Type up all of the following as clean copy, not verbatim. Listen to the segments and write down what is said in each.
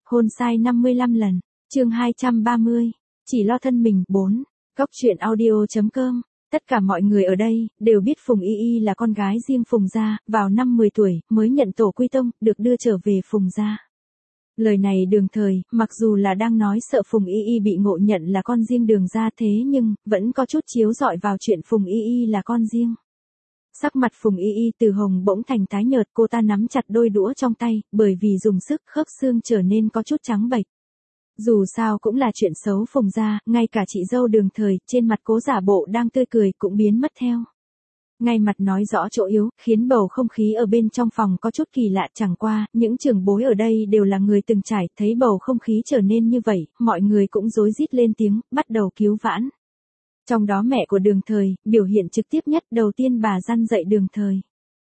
Hôn sai 55 lần. Chương 230. Chỉ lo thân mình. 4. Góc truyện audio.com. Tất cả mọi người ở đây đều biết Phùng Y Y là con gái riêng Phùng gia, vào năm 10 tuổi mới nhận tổ quy tông, được đưa trở về Phùng gia. Lời này Đường Thời, mặc dù là đang nói sợ Phùng Y Y bị ngộ nhận là con riêng Đường gia, thế nhưng vẫn có chút chiếu rọi vào chuyện Phùng Y Y là con riêng. Sắc mặt Phùng Y Y từ hồng bỗng thành tái nhợt, cô ta nắm chặt đôi đũa trong tay, bởi vì dùng sức khớp xương trở nên có chút trắng bệch. Dù sao cũng là chuyện xấu Phùng gia, ngay cả chị dâu Đường Thời, trên mặt cố giả bộ đang tươi cười cũng biến mất theo. Ngay mặt nói rõ chỗ yếu, khiến bầu không khí ở bên trong phòng có chút kỳ lạ, chẳng qua, những trưởng bối ở đây đều là người từng trải, thấy bầu không khí trở nên như vậy, mọi người cũng rối rít lên tiếng, bắt đầu cứu vãn. Trong đó mẹ của Đường Thời, biểu hiện trực tiếp nhất, đầu tiên bà răn dạy Đường Thời.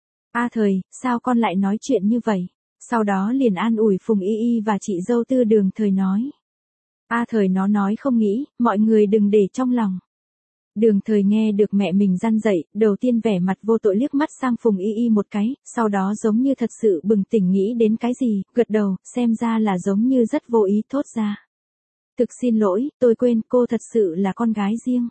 A Thời, sao con lại nói chuyện như vậy? Sau đó liền an ủi Phùng Y Y và chị dâu Tư. Đường Thời nói. A Thời nó nói không nghĩ, mọi người đừng để trong lòng. Đường Thời nghe được mẹ mình răn dạy, đầu tiên vẻ mặt vô tội liếc mắt sang Phùng Y Y một cái, sau đó giống như thật sự bừng tỉnh nghĩ đến cái gì, gật đầu, xem ra là giống như rất vô ý thốt ra. Thực xin lỗi, tôi quên, cô thật sự là con gái riêng.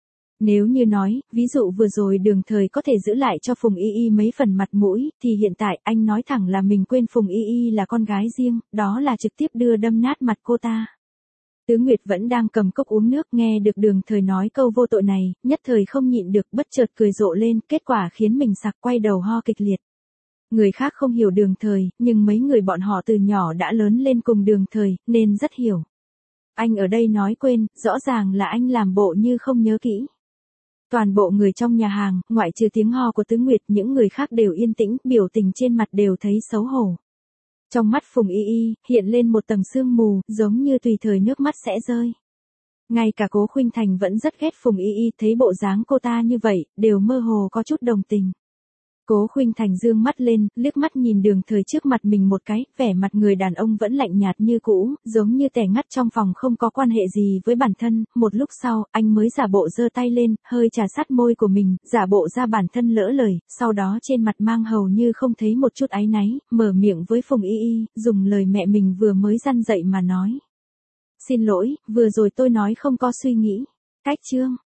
Nếu như nói, ví dụ vừa rồi Đường Thời có thể giữ lại cho Phùng Y Y mấy phần mặt mũi, thì hiện tại anh nói thẳng là mình quên Phùng Y Y là con gái riêng, đó là trực tiếp đưa đâm nát mặt cô ta. Tứ Nguyệt vẫn đang cầm cốc uống nước, nghe được Đường Thời nói câu vô tội này, nhất thời không nhịn được, bất chợt cười rộ lên, kết quả khiến mình sặc, quay đầu ho kịch liệt. Người khác không hiểu Đường Thời, nhưng mấy người bọn họ từ nhỏ đã lớn lên cùng Đường Thời, nên rất hiểu. Anh ở đây nói quên, rõ ràng là anh làm bộ như không nhớ kỹ. Toàn bộ người trong nhà hàng, ngoại trừ tiếng ho của Tứ Nguyệt, những người khác đều yên tĩnh, biểu tình trên mặt đều thấy xấu hổ. Trong mắt Phùng Y Y, hiện lên một tầng sương mù, giống như tùy thời nước mắt sẽ rơi. Ngay cả Cố Khuynh Thành vẫn rất ghét Phùng Y Y, thấy bộ dáng cô ta như vậy, đều mơ hồ có chút đồng tình. Cố Khuynh Thành dương mắt lên, liếc mắt nhìn Đường Thời trước mặt mình một cái, vẻ mặt người đàn ông vẫn lạnh nhạt như cũ, giống như tẻ ngắt trong phòng không có quan hệ gì với bản thân. Một lúc sau, anh mới giả bộ giơ tay lên, hơi trà sát môi của mình, giả bộ ra bản thân lỡ lời, sau đó trên mặt mang hầu như không thấy một chút áy náy, mở miệng với Phùng Y Y, dùng lời mẹ mình vừa mới răn dạy mà nói. Xin lỗi, vừa rồi tôi nói không có suy nghĩ. Cách chương.